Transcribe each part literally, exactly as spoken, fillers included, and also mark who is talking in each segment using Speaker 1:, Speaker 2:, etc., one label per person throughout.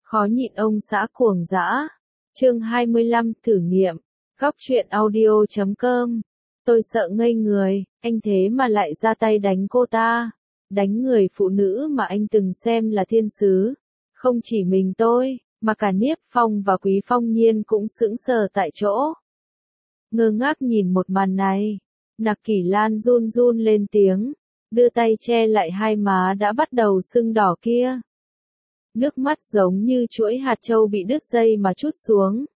Speaker 1: Khó nhịn ông xã cuồng dã. Chương hai mươi lăm thử nghiệm. Góc truyện audio chấm com. Tôi sợ ngây người, anh thế mà lại ra tay đánh cô ta. Đánh người phụ nữ mà anh từng xem là thiên sứ. Không chỉ mình tôi, mà cả Niếp Phong và Quý Phong Nhiên cũng sững sờ tại chỗ. Ngơ ngác nhìn một màn này. Nặc Kỷ Lan run run lên tiếng, đưa tay che lại hai má đã bắt đầu sưng đỏ kia. Nước mắt giống như chuỗi hạt châu bị đứt dây mà trút xuống.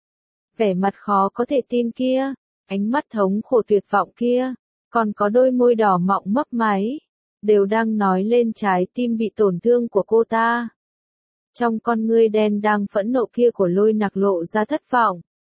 Speaker 1: Vẻ mặt khó có thể tin kia, ánh mắt thống khổ tuyệt vọng kia, còn có đôi môi đỏ mọng mấp máy, đều đang nói lên trái tim bị tổn thương của cô ta. Trong con ngươi đen đang phẫn nộ kia của Lôi Nặc lộ ra thất vọng.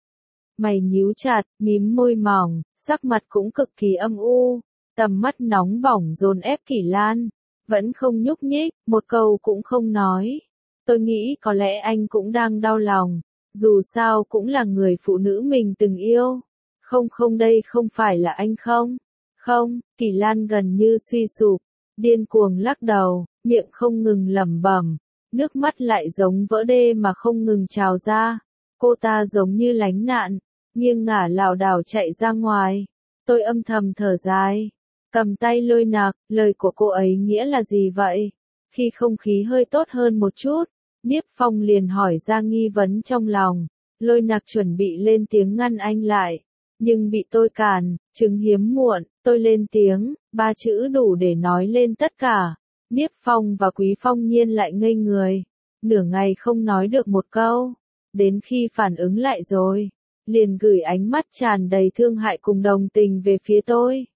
Speaker 1: Mày nhíu chặt, mím môi mỏng, sắc mặt cũng cực kỳ âm u, tầm mắt nóng bỏng dồn ép Kỷ Lan, vẫn không nhúc nhích, một câu cũng không nói. Tôi nghĩ có lẽ anh cũng đang đau lòng, dù sao cũng là người phụ nữ mình từng yêu. Không không đây không phải là anh không? Không, Kỷ Lan gần như suy sụp, điên cuồng lắc đầu, miệng không ngừng lẩm bẩm, nước mắt lại giống vỡ đê mà không ngừng trào ra. Cô ta giống như lánh nạn, nghiêng ngả lảo đảo chạy ra ngoài. Tôi âm thầm thở dài, cầm tay Lôi Nặc, lời của cô ấy nghĩa là gì vậy? Khi không khí hơi tốt hơn một chút, Niếp Phong liền hỏi ra nghi vấn trong lòng. Lôi Nặc chuẩn bị lên tiếng ngăn anh lại, nhưng bị tôi cản, chứng hiếm muộn. Tôi lên tiếng, ba chữ đủ để nói lên tất cả. Niếp Phong và Quý Phong Nhiên lại ngây người, nửa ngày không nói được một câu. Đến khi phản ứng lại rồi, liền gửi ánh mắt tràn đầy thương hại cùng đồng tình về phía tôi.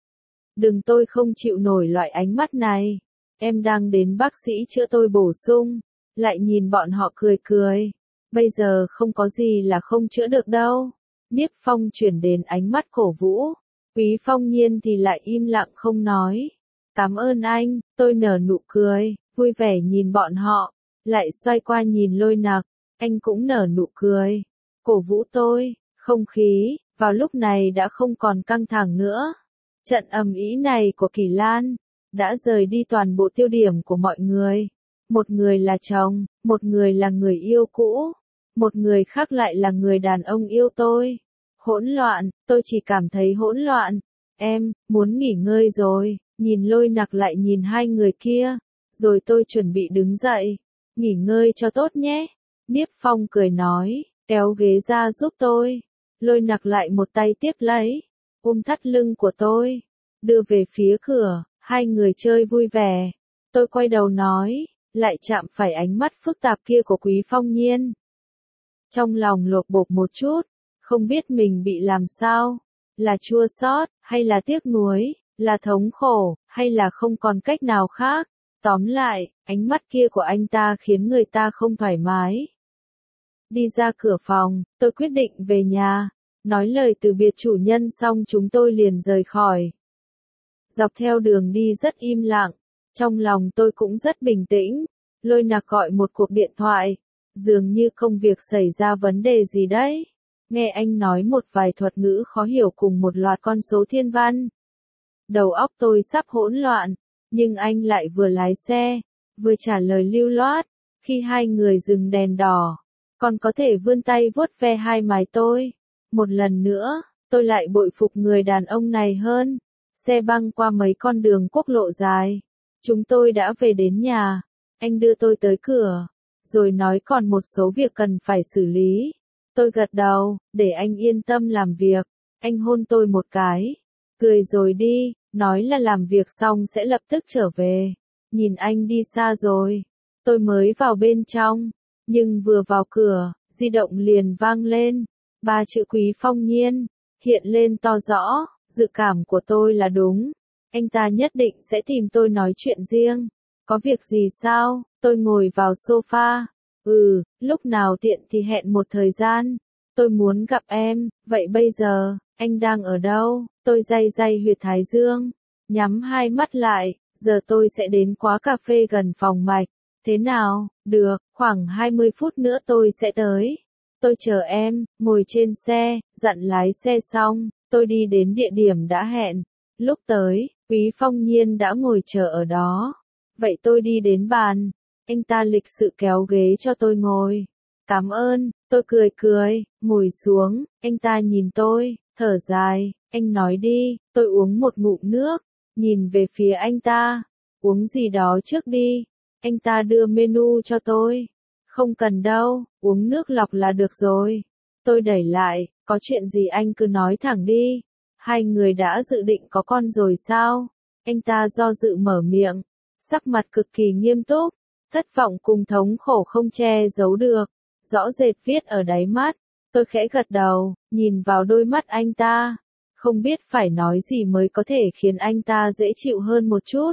Speaker 1: Đừng, tôi không chịu nổi loại ánh mắt này. Em đang đến bác sĩ chữa tôi bổ sung, lại nhìn bọn họ cười cười. Bây giờ không có gì là không chữa được đâu. Niếp Phong chuyển đến ánh mắt cổ vũ. Quý Phong Nhiên thì lại im lặng không nói. Cảm ơn anh, tôi nở nụ cười, vui vẻ nhìn bọn họ, lại xoay qua nhìn Lôi Nặc. Anh cũng nở nụ cười, cổ vũ tôi. Không khí vào lúc này đã không còn căng thẳng nữa. Trận ầm ĩ này của Kỷ Lan đã rời đi toàn bộ tiêu điểm của mọi người. Một người là chồng, một người là người yêu cũ, một người khác lại là người đàn ông yêu tôi. Hỗn loạn, tôi chỉ cảm thấy hỗn loạn. Em muốn nghỉ ngơi rồi. Nhìn Lôi Nặc lại nhìn hai người kia, rồi tôi chuẩn bị đứng dậy. Nghỉ ngơi cho tốt nhé. Niếp Phong cười nói, kéo ghế ra giúp tôi. Lôi Nặc lại một tay tiếp lấy, ôm thắt lưng của tôi, đưa về phía cửa. Hai người chơi vui vẻ. Tôi quay đầu nói, lại chạm phải ánh mắt phức tạp kia của Quý Phong Nhiên. Trong lòng lột bột một chút, không biết mình bị làm sao, là chua xót, hay là tiếc nuối, là thống khổ, hay là không còn cách nào khác. Tóm lại, ánh mắt kia của anh ta khiến người ta không thoải mái. Đi ra cửa phòng, tôi quyết định về nhà. Nói lời từ biệt chủ nhân xong chúng tôi liền rời khỏi. Dọc theo đường đi rất im lặng, trong lòng tôi cũng rất bình tĩnh. Lôi Nặc gọi một cuộc điện thoại, dường như công việc xảy ra vấn đề gì đấy. Nghe anh nói một vài thuật ngữ khó hiểu cùng một loạt con số thiên văn. Đầu óc tôi sắp hỗn loạn, nhưng anh lại vừa lái xe, vừa trả lời lưu loát. Khi hai người dừng đèn đỏ, còn có thể vươn tay vuốt ve hai mái tôi. Một lần nữa, tôi lại bội phục người đàn ông này hơn. Xe băng qua mấy con đường quốc lộ dài. Chúng tôi đã về đến nhà. Anh đưa tôi tới cửa, rồi nói còn một số việc cần phải xử lý. Tôi gật đầu, để anh yên tâm làm việc. Anh hôn tôi một cái, cười rồi đi, nói là làm việc xong sẽ lập tức trở về. Nhìn anh đi xa rồi, tôi mới vào bên trong, nhưng vừa vào cửa, di động liền vang lên. Ba chữ Quý Phong Nhiên hiện lên to rõ. Dự cảm của tôi là đúng. Anh ta nhất định sẽ tìm tôi nói chuyện riêng. Có việc gì sao? Tôi ngồi vào sofa. Ừ, lúc nào tiện thì hẹn một thời gian. Tôi muốn gặp em. Vậy bây giờ, anh đang ở đâu? Tôi day day huyệt thái dương, nhắm hai mắt lại. Giờ tôi sẽ đến quán cà phê gần phòng mạch. Thế nào? Được, khoảng hai mươi phút nữa tôi sẽ tới. Tôi chờ em. Ngồi trên xe, dặn lái xe xong, tôi đi đến địa điểm đã hẹn. Lúc tới, Quý Phong Nhiên đã ngồi chờ ở đó. Vậy tôi đi đến bàn, Anh ta lịch sự kéo ghế cho tôi ngồi. Cảm ơn, tôi cười cười, ngồi xuống, anh ta nhìn tôi, thở dài, anh nói đi, tôi uống một ngụm nước, nhìn về phía anh ta, uống gì đó trước đi, anh ta đưa menu cho tôi. Không cần đâu, uống nước lọc là được rồi. Tôi đẩy lại, có chuyện gì anh cứ nói thẳng đi. Hai người đã dự định có con rồi sao? Anh ta do dự mở miệng, sắc mặt cực kỳ nghiêm túc, thất vọng cùng thống khổ không che giấu được, rõ rệt viết ở đáy mắt. Tôi khẽ gật đầu, nhìn vào đôi mắt anh ta, không biết phải nói gì mới có thể khiến anh ta dễ chịu hơn một chút.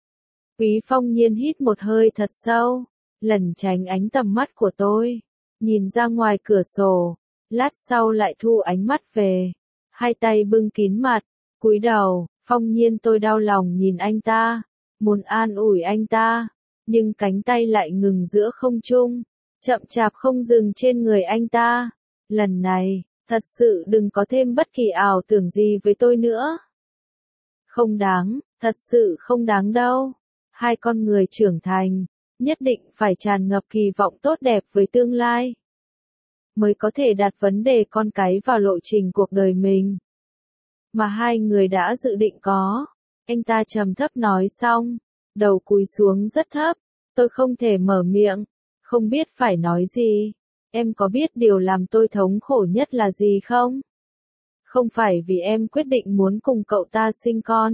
Speaker 1: Quý Phong Nhiên hít một hơi thật sâu, lẩn tránh ánh tầm mắt của tôi, nhìn ra ngoài cửa sổ, lát sau lại thu ánh mắt về, hai tay bưng kín mặt, cúi đầu. Phong Nhiên, tôi đau lòng nhìn anh ta, muốn an ủi anh ta, nhưng cánh tay lại ngừng giữa không trung, chậm chạp không dừng trên người anh ta. Lần này, thật sự đừng có thêm bất kỳ ảo tưởng gì với tôi nữa. Không đáng, thật sự không đáng đâu. Hai con người trưởng thành, nhất định phải tràn ngập kỳ vọng tốt đẹp với tương lai, mới có thể đặt vấn đề con cái vào lộ trình cuộc đời mình. Mà hai người đã dự định có. Anh ta trầm thấp nói xong, đầu cúi xuống rất thấp, tôi không thể mở miệng, không biết phải nói gì. Em có biết điều làm tôi thống khổ nhất là gì không? Không phải vì em quyết định muốn cùng cậu ta sinh con,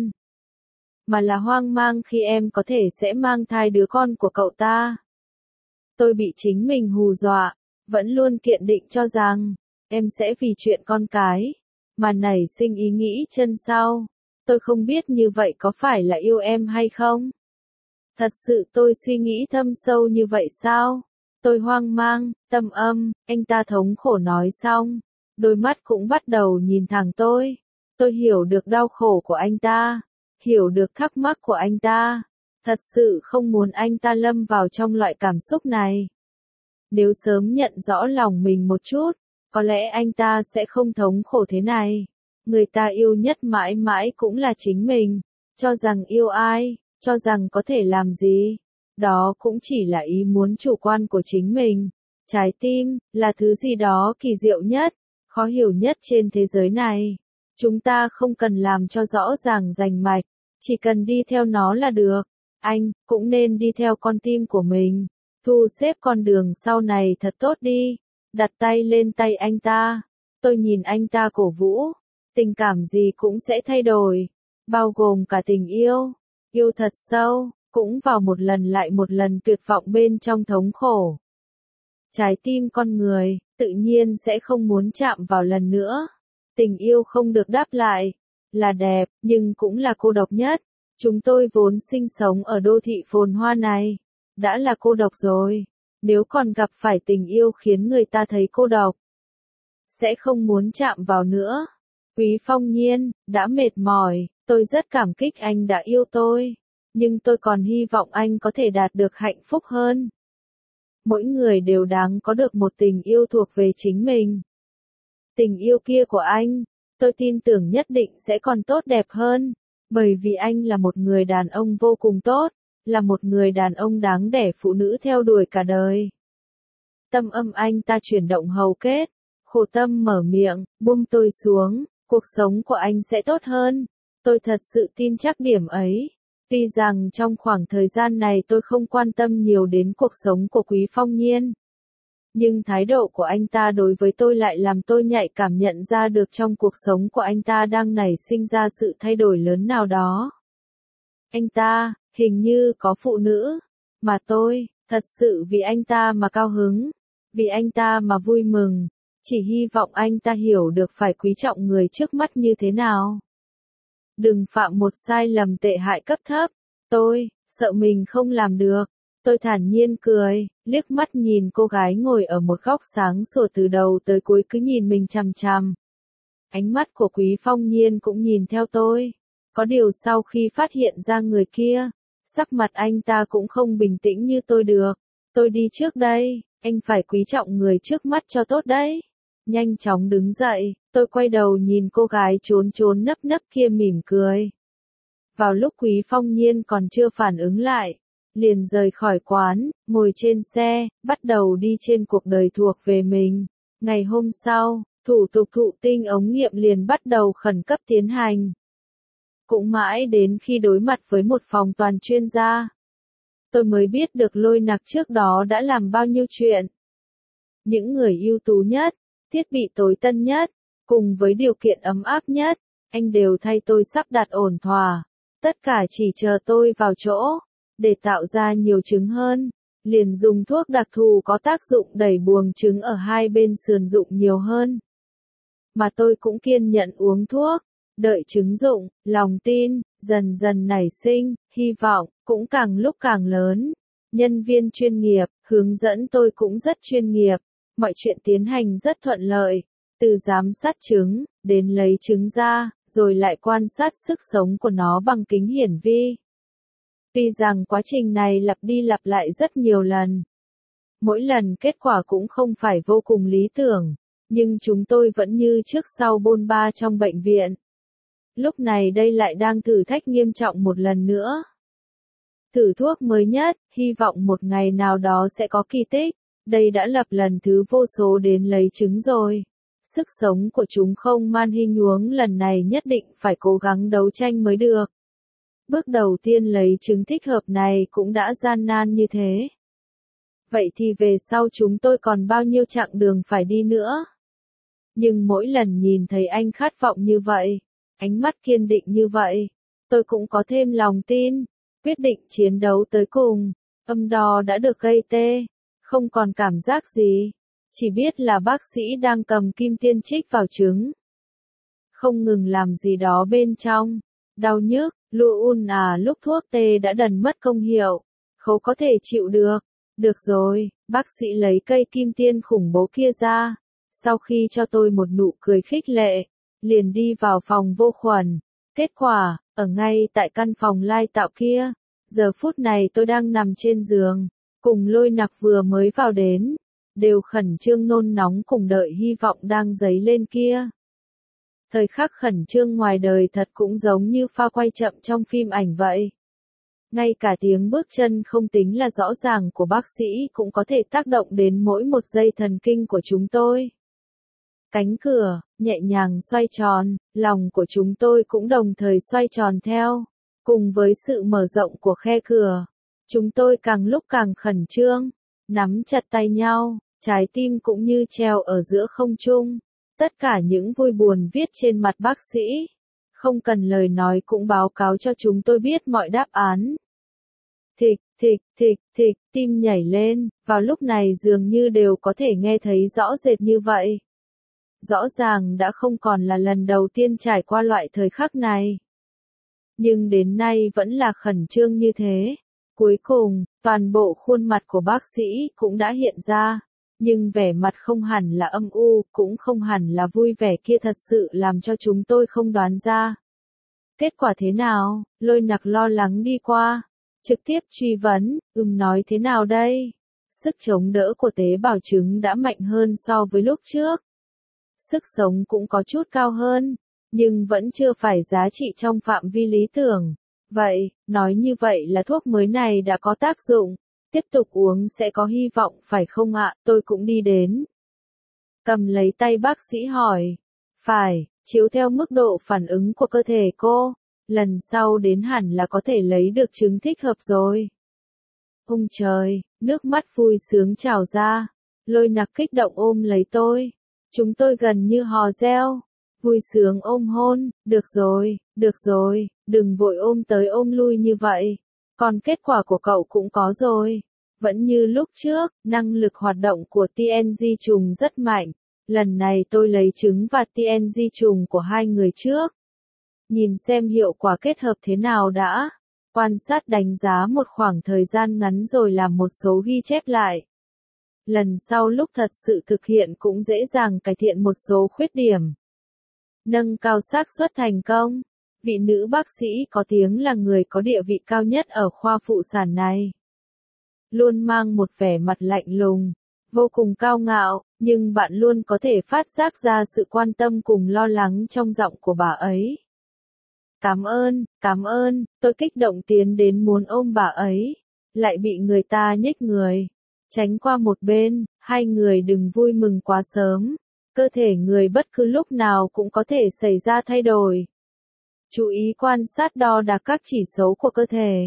Speaker 1: mà là hoang mang khi em có thể sẽ mang thai đứa con của cậu ta. Tôi bị chính mình hù dọa, vẫn luôn kiện định cho rằng, em sẽ vì chuyện con cái, mà nảy sinh ý nghĩ chân sau. Tôi không biết như vậy có phải là yêu em hay không? Thật sự tôi suy nghĩ thâm sâu như vậy sao? Tôi hoang mang, tâm âm, anh ta thống khổ nói xong, đôi mắt cũng bắt đầu nhìn thẳng tôi. Tôi hiểu được đau khổ của anh ta, hiểu được thắc mắc của anh ta. Thật sự không muốn anh ta lâm vào trong loại cảm xúc này. Nếu sớm nhận rõ lòng mình một chút, có lẽ anh ta sẽ không thống khổ thế này. Người ta yêu nhất mãi mãi cũng là chính mình. Cho rằng yêu ai, cho rằng có thể làm gì, đó cũng chỉ là ý muốn chủ quan của chính mình. Trái tim, là thứ gì đó kỳ diệu nhất, khó hiểu nhất trên thế giới này. Chúng ta không cần làm cho rõ ràng rành mạch, chỉ cần đi theo nó là được. Anh, cũng nên đi theo con tim của mình. Thu xếp con đường sau này thật tốt đi. Đặt tay lên tay anh ta. Tôi nhìn anh ta cổ vũ. Tình cảm gì cũng sẽ thay đổi. Bao gồm cả tình yêu. Yêu thật sâu, cũng vào một lần lại một lần tuyệt vọng bên trong thống khổ. Trái tim con người, tự nhiên sẽ không muốn chạm vào lần nữa. Tình yêu không được đáp lại. Là đẹp, nhưng cũng là cô độc nhất. Chúng tôi vốn sinh sống ở đô thị phồn hoa này. Đã là cô độc rồi. Nếu còn gặp phải tình yêu khiến người ta thấy cô độc, sẽ không muốn chạm vào nữa. Quý Phong Nhiên, đã mệt mỏi, tôi rất cảm kích anh đã yêu tôi. Nhưng tôi còn hy vọng anh có thể đạt được hạnh phúc hơn. Mỗi người đều đáng có được một tình yêu thuộc về chính mình. Tình yêu kia của anh, tôi tin tưởng nhất định sẽ còn tốt đẹp hơn. Bởi vì anh là một người đàn ông vô cùng tốt, là một người đàn ông đáng để phụ nữ theo đuổi cả đời. Tâm âm anh ta chuyển động hầu kết, khổ tâm mở miệng, buông tôi xuống, cuộc sống của anh sẽ tốt hơn. Tôi thật sự tin chắc điểm ấy. Tuy rằng trong khoảng thời gian này tôi không quan tâm nhiều đến cuộc sống của Quý Phong Nhiên. Nhưng thái độ của anh ta đối với tôi lại làm tôi nhạy cảm nhận ra được trong cuộc sống của anh ta đang nảy sinh ra sự thay đổi lớn nào đó. Anh ta, hình như có phụ nữ, mà tôi, thật sự vì anh ta mà cao hứng, vì anh ta mà vui mừng, chỉ hy vọng anh ta hiểu được phải quý trọng người trước mắt như thế nào. Đừng phạm một sai lầm tệ hại cấp thấp. Tôi, sợ mình không làm được. Tôi thản nhiên cười, liếc mắt nhìn cô gái ngồi ở một góc sáng sủa từ đầu tới cuối cứ nhìn mình chằm chằm. Ánh mắt của Quý Phong Nhiên cũng nhìn theo tôi. Có điều sau khi phát hiện ra người kia, sắc mặt anh ta cũng không bình tĩnh như tôi được. Tôi đi trước đây, anh phải quý trọng người trước mắt cho tốt đấy. Nhanh chóng đứng dậy, tôi quay đầu nhìn cô gái trốn trốn nấp nấp kia mỉm cười. Vào lúc Quý Phong Nhiên còn chưa phản ứng lại, liền rời khỏi quán, ngồi trên xe, bắt đầu đi trên cuộc đời thuộc về mình. Ngày hôm sau, thủ tục thụ tinh ống nghiệm liền bắt đầu khẩn cấp tiến hành. Cũng mãi đến khi đối mặt với một phòng toàn chuyên gia, tôi mới biết được Lôi Nặc trước đó đã làm bao nhiêu chuyện. Những người ưu tú nhất, thiết bị tối tân nhất, cùng với điều kiện ấm áp nhất, anh đều thay tôi sắp đặt ổn thỏa. Tất cả chỉ chờ tôi vào chỗ, để tạo ra nhiều trứng hơn, liền dùng thuốc đặc thù có tác dụng đẩy buồng trứng ở hai bên sườn rụng nhiều hơn. Mà tôi cũng kiên nhẫn uống thuốc, đợi trứng rụng, lòng tin, dần dần nảy sinh, hy vọng, cũng càng lúc càng lớn. Nhân viên chuyên nghiệp, hướng dẫn tôi cũng rất chuyên nghiệp, mọi chuyện tiến hành rất thuận lợi, từ giám sát trứng, đến lấy trứng ra, rồi lại quan sát sức sống của nó bằng kính hiển vi. Tuy rằng quá trình này lặp đi lặp lại rất nhiều lần, mỗi lần kết quả cũng không phải vô cùng lý tưởng, nhưng chúng tôi vẫn như trước sau bôn ba trong bệnh viện. Lúc này đây lại đang thử thách nghiêm trọng một lần nữa. Thử thuốc mới nhất, hy vọng một ngày nào đó sẽ có kỳ tích. Đây đã lập lần thứ vô số đến lấy trứng rồi. Sức sống của chúng không man hi nhuống lần này nhất định phải cố gắng đấu tranh mới được. Bước đầu tiên lấy trứng thích hợp này cũng đã gian nan như thế. Vậy thì về sau chúng tôi còn bao nhiêu chặng đường phải đi nữa? Nhưng mỗi lần nhìn thấy anh khát vọng như vậy, ánh mắt kiên định như vậy, tôi cũng có thêm lòng tin, quyết định chiến đấu tới cùng. Âm đo đã được gây tê, không còn cảm giác gì, chỉ biết là bác sĩ đang cầm kim tiêm chích vào trứng. Không ngừng làm gì đó bên trong, đau nhức, lụ un à lúc thuốc tê đã dần mất công hiệu, không có thể chịu được. Được rồi, bác sĩ lấy cây kim tiêm khủng bố kia ra, sau khi cho tôi một nụ cười khích lệ, liền đi vào phòng vô khuẩn. Kết quả, ở ngay tại căn phòng lai tạo kia, giờ phút này tôi đang nằm trên giường, cùng Lôi Nặc vừa mới vào đến, đều khẩn trương nôn nóng cùng đợi hy vọng đang dấy lên kia. Thời khắc khẩn trương ngoài đời thật cũng giống như pha quay chậm trong phim ảnh vậy. Ngay cả tiếng bước chân không tính là rõ ràng của bác sĩ cũng có thể tác động đến mỗi một dây thần kinh của chúng tôi. Cánh cửa, nhẹ nhàng xoay tròn, lòng của chúng tôi cũng đồng thời xoay tròn theo. Cùng với sự mở rộng của khe cửa, chúng tôi càng lúc càng khẩn trương, nắm chặt tay nhau, trái tim cũng như treo ở giữa không trung. Tất cả những vui buồn viết trên mặt bác sĩ, không cần lời nói cũng báo cáo cho chúng tôi biết mọi đáp án. Thịch, thịch, thịch, thịch, tim nhảy lên, vào lúc này dường như đều có thể nghe thấy rõ rệt như vậy. Rõ ràng đã không còn là lần đầu tiên trải qua loại thời khắc này. Nhưng đến nay vẫn là khẩn trương như thế. Cuối cùng, toàn bộ khuôn mặt của bác sĩ cũng đã hiện ra. Nhưng vẻ mặt không hẳn là âm u, cũng không hẳn là vui vẻ kia thật sự làm cho chúng tôi không đoán ra. Kết quả thế nào? Lôi Nặc lo lắng đi qua, trực tiếp truy vấn, ừm nói thế nào đây? Sức chống đỡ của tế bào trứng đã mạnh hơn so với lúc trước. Sức sống cũng có chút cao hơn, nhưng vẫn chưa phải giá trị trong phạm vi lý tưởng. Vậy, nói như vậy là thuốc mới này đã có tác dụng, tiếp tục uống sẽ có hy vọng phải không ạ? Tôi cũng đi đến. Cầm lấy tay bác sĩ hỏi. Phải, chiếu theo mức độ phản ứng của cơ thể cô, lần sau đến hẳn là có thể lấy được trứng thích hợp rồi. Ôi trời, nước mắt vui sướng trào ra. Lôi Nặc kích động ôm lấy tôi. Chúng tôi gần như hò reo, vui sướng ôm hôn, được rồi, được rồi, đừng vội ôm tới ôm lui như vậy. Còn kết quả của cậu cũng có rồi. Vẫn như lúc trước, năng lực hoạt động của tê en giê trùng rất mạnh. Lần này tôi lấy trứng và tê en giê trùng của hai người trước. Nhìn xem hiệu quả kết hợp thế nào đã. Quan sát đánh giá một khoảng thời gian ngắn rồi làm một số ghi chép lại. Lần sau lúc thật sự thực hiện cũng dễ dàng cải thiện một số khuyết điểm. Nâng cao xác suất thành công. Vị nữ bác sĩ có tiếng là người có địa vị cao nhất ở khoa phụ sản này. Luôn mang một vẻ mặt lạnh lùng, vô cùng cao ngạo, nhưng bạn luôn có thể phát giác ra sự quan tâm cùng lo lắng trong giọng của bà ấy. Cảm ơn, cảm ơn, tôi kích động tiến đến muốn ôm bà ấy. lại bị người ta nhích người. Tránh qua một bên, hai người đừng vui mừng quá sớm. Cơ thể người bất cứ lúc nào cũng có thể xảy ra thay đổi. Chú ý quan sát đo đạc các chỉ số của cơ thể.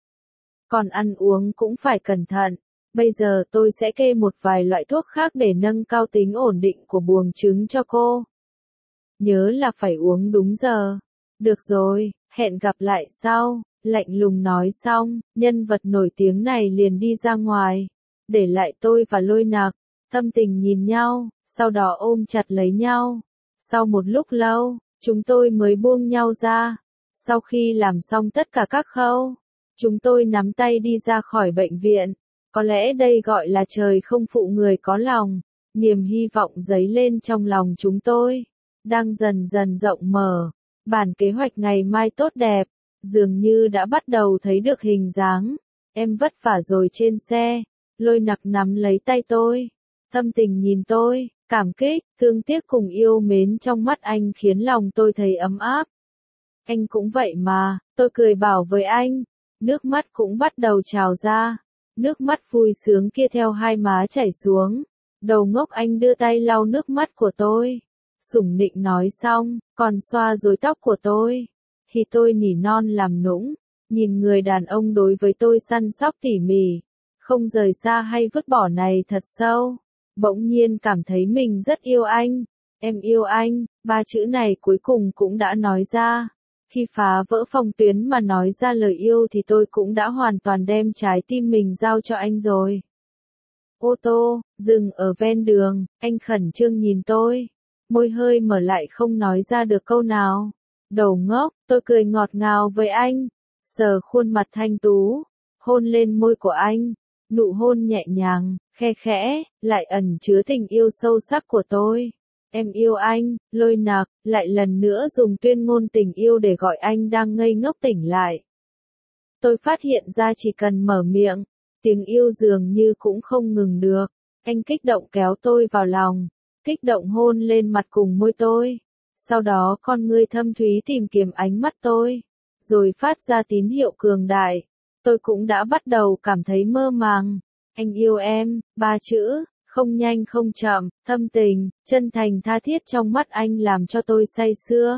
Speaker 1: Còn ăn uống cũng phải cẩn thận. Bây giờ tôi sẽ kê một vài loại thuốc khác để nâng cao tính ổn định của buồng trứng cho cô. Nhớ là phải uống đúng giờ. Được rồi, hẹn gặp lại sau. Lạnh lùng nói xong, nhân vật nổi tiếng này liền đi ra ngoài. Để lại tôi và Lôi Nặc, thâm tình nhìn nhau, sau đó ôm chặt lấy nhau. Sau một lúc lâu, chúng tôi mới buông nhau ra. Sau khi làm xong tất cả các khâu, chúng tôi nắm tay đi ra khỏi bệnh viện. Có lẽ đây gọi là trời không phụ người có lòng. Niềm hy vọng dấy lên trong lòng chúng tôi, đang dần dần rộng mở. Bản kế hoạch ngày mai tốt đẹp, dường như đã bắt đầu thấy được hình dáng. Em vất vả rồi trên xe. Lôi Nặc nắm lấy tay tôi, thâm tình nhìn tôi, cảm kích, thương tiếc cùng yêu mến trong mắt anh khiến lòng tôi thấy ấm áp. Anh cũng vậy mà, tôi cười bảo với anh. Nước mắt cũng bắt đầu trào ra. Nước mắt vui sướng kia theo hai má chảy xuống. Đầu ngốc anh đưa tay lau nước mắt của tôi. Sủng nịnh nói xong, còn xoa rối tóc của tôi. Thì tôi nỉ non làm nũng, nhìn người đàn ông đối với tôi săn sóc tỉ mỉ, không rời xa hay vứt bỏ này thật sâu. Bỗng nhiên cảm thấy mình rất yêu anh. Em yêu anh, ba chữ này cuối cùng cũng đã nói ra. Khi phá vỡ phòng tuyến mà nói ra lời yêu thì tôi cũng đã hoàn toàn đem trái tim mình giao cho anh rồi. Ô tô, dừng ở ven đường, anh khẩn trương nhìn tôi. Môi hơi mở lại không nói ra được câu nào. Đầu ngốc, tôi cười ngọt ngào với anh. Sờ khuôn mặt thanh tú, hôn lên môi của anh. Nụ hôn nhẹ nhàng, khe khẽ, lại ẩn chứa tình yêu sâu sắc của tôi. Em yêu anh, Lôi Nặc, lại lần nữa dùng tuyên ngôn tình yêu để gọi anh đang ngây ngốc tỉnh lại. Tôi phát hiện ra chỉ cần mở miệng, tiếng yêu dường như cũng không ngừng được. Anh kích động kéo tôi vào lòng, kích động hôn lên mặt cùng môi tôi. Sau đó con ngươi thâm thúy tìm kiếm ánh mắt tôi, rồi phát ra tín hiệu cường đại. Tôi cũng đã bắt đầu cảm thấy mơ màng. Anh yêu em, ba chữ, không nhanh không chậm, thâm tình, chân thành tha thiết trong mắt anh làm cho tôi say sưa.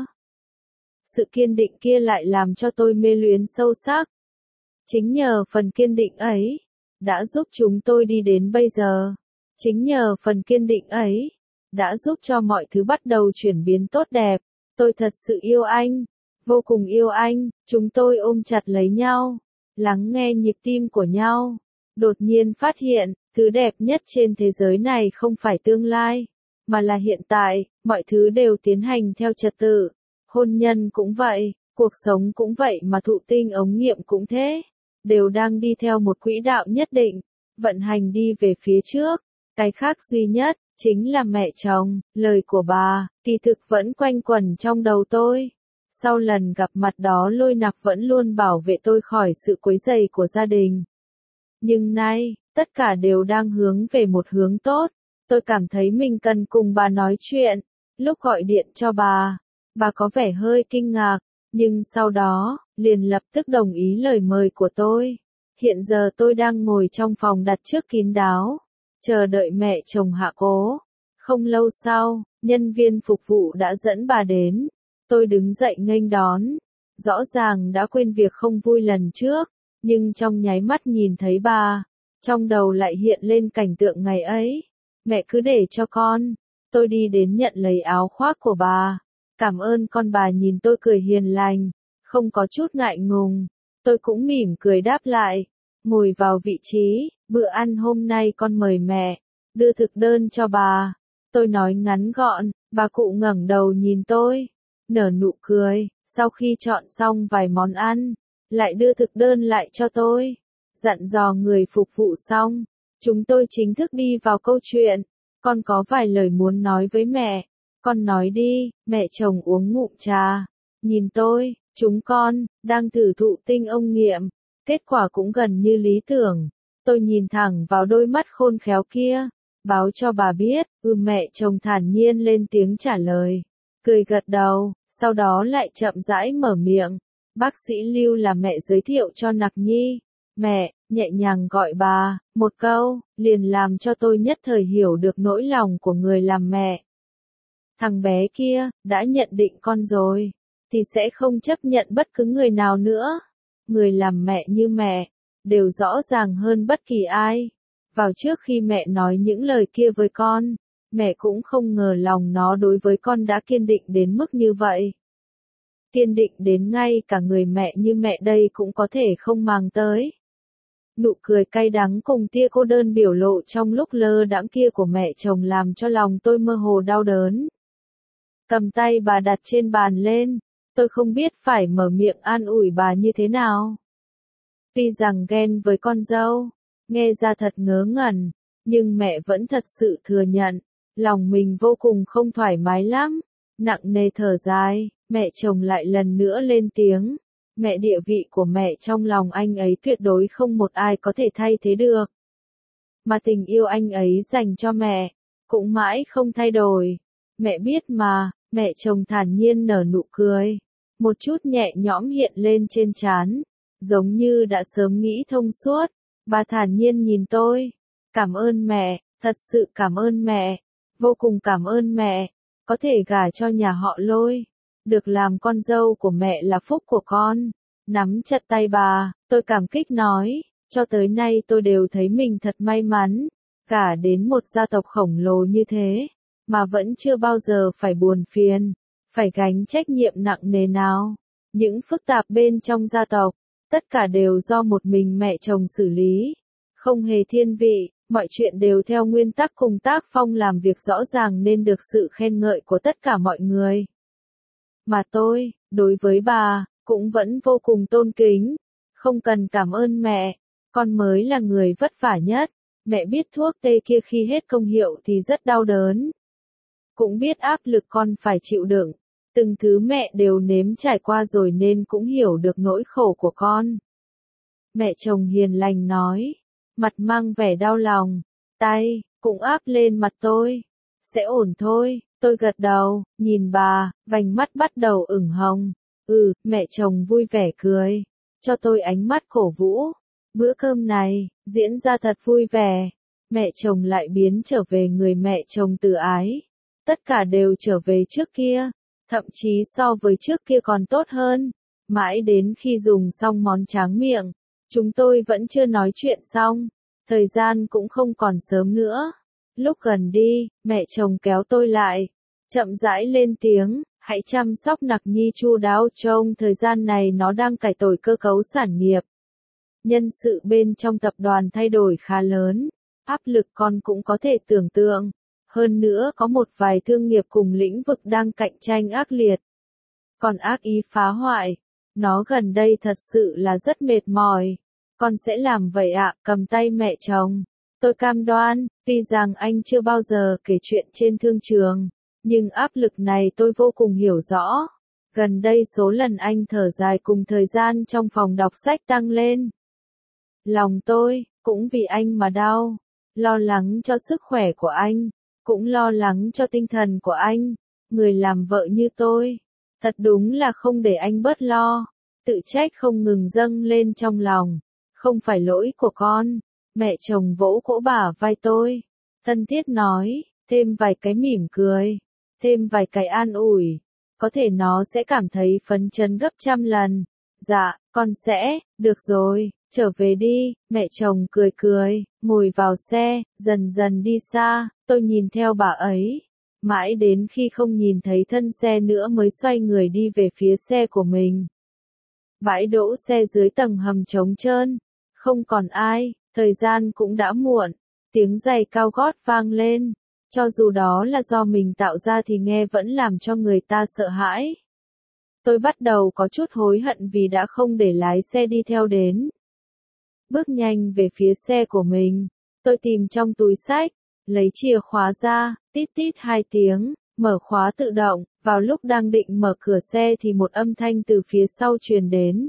Speaker 1: Sự kiên định kia lại làm cho tôi mê luyến sâu sắc. Chính nhờ phần kiên định ấy, đã giúp chúng tôi đi đến bây giờ. Chính nhờ phần kiên định ấy, đã giúp cho mọi thứ bắt đầu chuyển biến tốt đẹp. Tôi thật sự yêu anh, vô cùng yêu anh. Chúng tôi ôm chặt lấy nhau, lắng nghe nhịp tim của nhau. Đột nhiên phát hiện, thứ đẹp nhất trên thế giới này không phải tương lai, mà là hiện tại. Mọi thứ đều tiến hành theo trật tự. Hôn nhân cũng vậy, cuộc sống cũng vậy mà thụ tinh ống nghiệm cũng thế. Đều đang đi theo một quỹ đạo nhất định, vận hành đi về phía trước. Cái khác duy nhất, chính là mẹ chồng. Lời của bà, kỳ thực vẫn quanh quẩn trong đầu tôi. Sau lần gặp mặt đó Lôi Nặc vẫn luôn bảo vệ tôi khỏi sự quấy rầy của gia đình. Nhưng nay, tất cả đều đang hướng về một hướng tốt. Tôi cảm thấy mình cần cùng bà nói chuyện. Lúc gọi điện cho bà, bà có vẻ hơi kinh ngạc, nhưng sau đó, liền lập tức đồng ý lời mời của tôi. Hiện giờ tôi đang ngồi trong phòng đặt trước kín đáo, chờ đợi mẹ chồng hạ cố. Không lâu sau, nhân viên phục vụ đã dẫn bà đến. Tôi đứng dậy nghênh đón. Rõ ràng đã quên việc không vui lần trước, nhưng trong nháy mắt nhìn thấy bà, trong đầu lại hiện lên cảnh tượng ngày ấy. Mẹ cứ để cho con. Tôi đi đến nhận lấy áo khoác của bà. Cảm ơn con. Bà nhìn tôi cười hiền lành, không có chút ngại ngùng. Tôi cũng mỉm cười đáp lại. Ngồi vào vị trí. Bữa ăn hôm nay con mời mẹ, đưa thực đơn cho bà. Tôi nói ngắn gọn. Bà cụ ngẩng đầu nhìn tôi, nở nụ cười. Sau khi chọn xong vài món ăn, lại đưa thực đơn lại cho tôi. Dặn dò người phục vụ xong, chúng tôi chính thức đi vào câu chuyện. Con có vài lời muốn nói với mẹ. Con nói đi. Mẹ chồng uống ngụm trà, nhìn tôi. Chúng con đang thử thụ tinh ống nghiệm, kết quả cũng gần như lý tưởng. Tôi nhìn thẳng vào đôi mắt khôn khéo kia, báo cho bà biết. Ừ, mẹ chồng thản nhiên lên tiếng trả lời, cười gật đầu, sau đó lại chậm rãi mở miệng. Bác sĩ Lưu là mẹ giới thiệu cho Nặc Nhi. Mẹ, nhẹ nhàng gọi bà, một câu, liền làm cho tôi nhất thời hiểu được nỗi lòng của người làm mẹ. Thằng bé kia, đã nhận định con rồi, thì sẽ không chấp nhận bất cứ người nào nữa. Người làm mẹ như mẹ, đều rõ ràng hơn bất kỳ ai. Vào trước khi mẹ nói những lời kia với con, mẹ cũng không ngờ lòng nó đối với con đã kiên định đến mức như vậy. Kiên định đến ngay cả người mẹ như mẹ đây cũng có thể không màng tới. Nụ cười cay đắng cùng tia cô đơn biểu lộ trong lúc lơ đãng kia của mẹ chồng làm cho lòng tôi mơ hồ đau đớn. Cầm tay bà đặt trên bàn lên, tôi không biết phải mở miệng an ủi bà như thế nào. Tuy rằng ghen với con dâu, nghe ra thật ngớ ngẩn, nhưng mẹ vẫn thật sự thừa nhận, lòng mình vô cùng không thoải mái lắm. Nặng nề thở dài, mẹ chồng lại lần nữa lên tiếng. Mẹ, địa vị của mẹ trong lòng anh ấy tuyệt đối không một ai có thể thay thế được. Mà tình yêu anh ấy dành cho mẹ, cũng mãi không thay đổi. Mẹ biết mà, mẹ chồng thản nhiên nở nụ cười. Một chút nhẹ nhõm hiện lên trên trán, giống như đã sớm nghĩ thông suốt. Bà thản nhiên nhìn tôi. Cảm ơn mẹ, thật sự cảm ơn mẹ. Vô cùng cảm ơn mẹ. Có thể gả cho nhà họ Lôi. Được làm con dâu của mẹ là phúc của con. Nắm chặt tay bà, tôi cảm kích nói, cho tới nay tôi đều thấy mình thật may mắn, gả đến một gia tộc khổng lồ như thế, mà vẫn chưa bao giờ phải buồn phiền, phải gánh trách nhiệm nặng nề nào. Những phức tạp bên trong gia tộc, tất cả đều do một mình mẹ chồng xử lý, không hề thiên vị, mọi chuyện đều theo nguyên tắc cùng tác phong làm việc rõ ràng nên được sự khen ngợi của tất cả mọi người. Mà tôi, đối với bà, cũng vẫn vô cùng tôn kính. Không cần cảm ơn mẹ, con mới là người vất vả nhất. Mẹ biết thuốc tê kia khi hết công hiệu thì rất đau đớn. Cũng biết áp lực con phải chịu đựng. Từng thứ mẹ đều nếm trải qua rồi nên cũng hiểu được nỗi khổ của con. Mẹ chồng hiền lành nói, mặt mang vẻ đau lòng, tay cũng áp lên mặt tôi. Sẽ ổn thôi. Tôi gật đầu, nhìn bà, vành mắt bắt đầu ửng hồng. Ừ, mẹ chồng vui vẻ cười, cho tôi ánh mắt cổ vũ. Bữa cơm này, diễn ra thật vui vẻ. Mẹ chồng lại biến trở về người mẹ chồng từ ái. Tất cả đều trở về trước kia, thậm chí so với trước kia còn tốt hơn. Mãi đến khi dùng xong món tráng miệng, chúng tôi vẫn chưa nói chuyện xong. Thời gian cũng không còn sớm nữa. Lúc gần đi, mẹ chồng kéo tôi lại, chậm rãi lên tiếng, hãy chăm sóc Nặc Nhi chu đáo, trong thời gian này nó đang cải tổ cơ cấu sản nghiệp. Nhân sự bên trong tập đoàn thay đổi khá lớn, áp lực con cũng có thể tưởng tượng. Hơn nữa có một vài thương nghiệp cùng lĩnh vực đang cạnh tranh ác liệt. Còn ác ý phá hoại, nó gần đây thật sự là rất mệt mỏi. Con sẽ làm vậy ạ, cầm tay mẹ chồng. Tôi cam đoan, tuy rằng anh chưa bao giờ kể chuyện trên thương trường, nhưng áp lực này tôi vô cùng hiểu rõ. Gần đây số lần anh thở dài cùng thời gian trong phòng đọc sách tăng lên. Lòng tôi, cũng vì anh mà đau. Lo lắng cho sức khỏe của anh, cũng lo lắng cho tinh thần của anh. Người làm vợ như tôi, thật đúng là không để anh bớt lo. Tự trách không ngừng dâng lên trong lòng. Không phải lỗi của con. Mẹ chồng vỗ cỗ bả vai tôi, thân thiết nói, thêm vài cái mỉm cười, thêm vài cái an ủi, có thể nó sẽ cảm thấy phấn chấn gấp trăm lần. Dạ, con sẽ, được rồi, trở về đi. Mẹ chồng cười cười, ngồi vào xe, dần dần đi xa. Tôi nhìn theo bà ấy, mãi đến khi không nhìn thấy thân xe nữa mới xoay người đi về phía xe của mình. Bãi đỗ xe dưới tầng hầm trống trơn, không còn ai. Thời gian cũng đã muộn, tiếng giày cao gót vang lên, cho dù đó là do mình tạo ra thì nghe vẫn làm cho người ta sợ hãi. Tôi bắt đầu có chút hối hận vì đã không để lái xe đi theo đến. Bước nhanh về phía xe của mình, tôi tìm trong túi xách, lấy chìa khóa ra, tít tít hai tiếng, mở khóa tự động. Vào lúc đang định mở cửa xe thì một âm thanh từ phía sau truyền đến.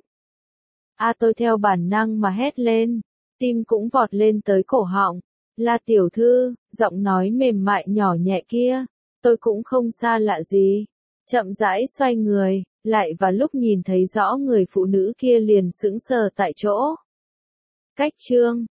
Speaker 1: A, tôi theo bản năng mà hét lên. Tim cũng vọt lên tới cổ họng. La tiểu thư, giọng nói mềm mại nhỏ nhẹ kia. Tôi cũng không xa lạ gì. Chậm rãi xoay người, lại vào lúc nhìn thấy rõ người phụ nữ kia liền sững sờ tại chỗ. Cách chương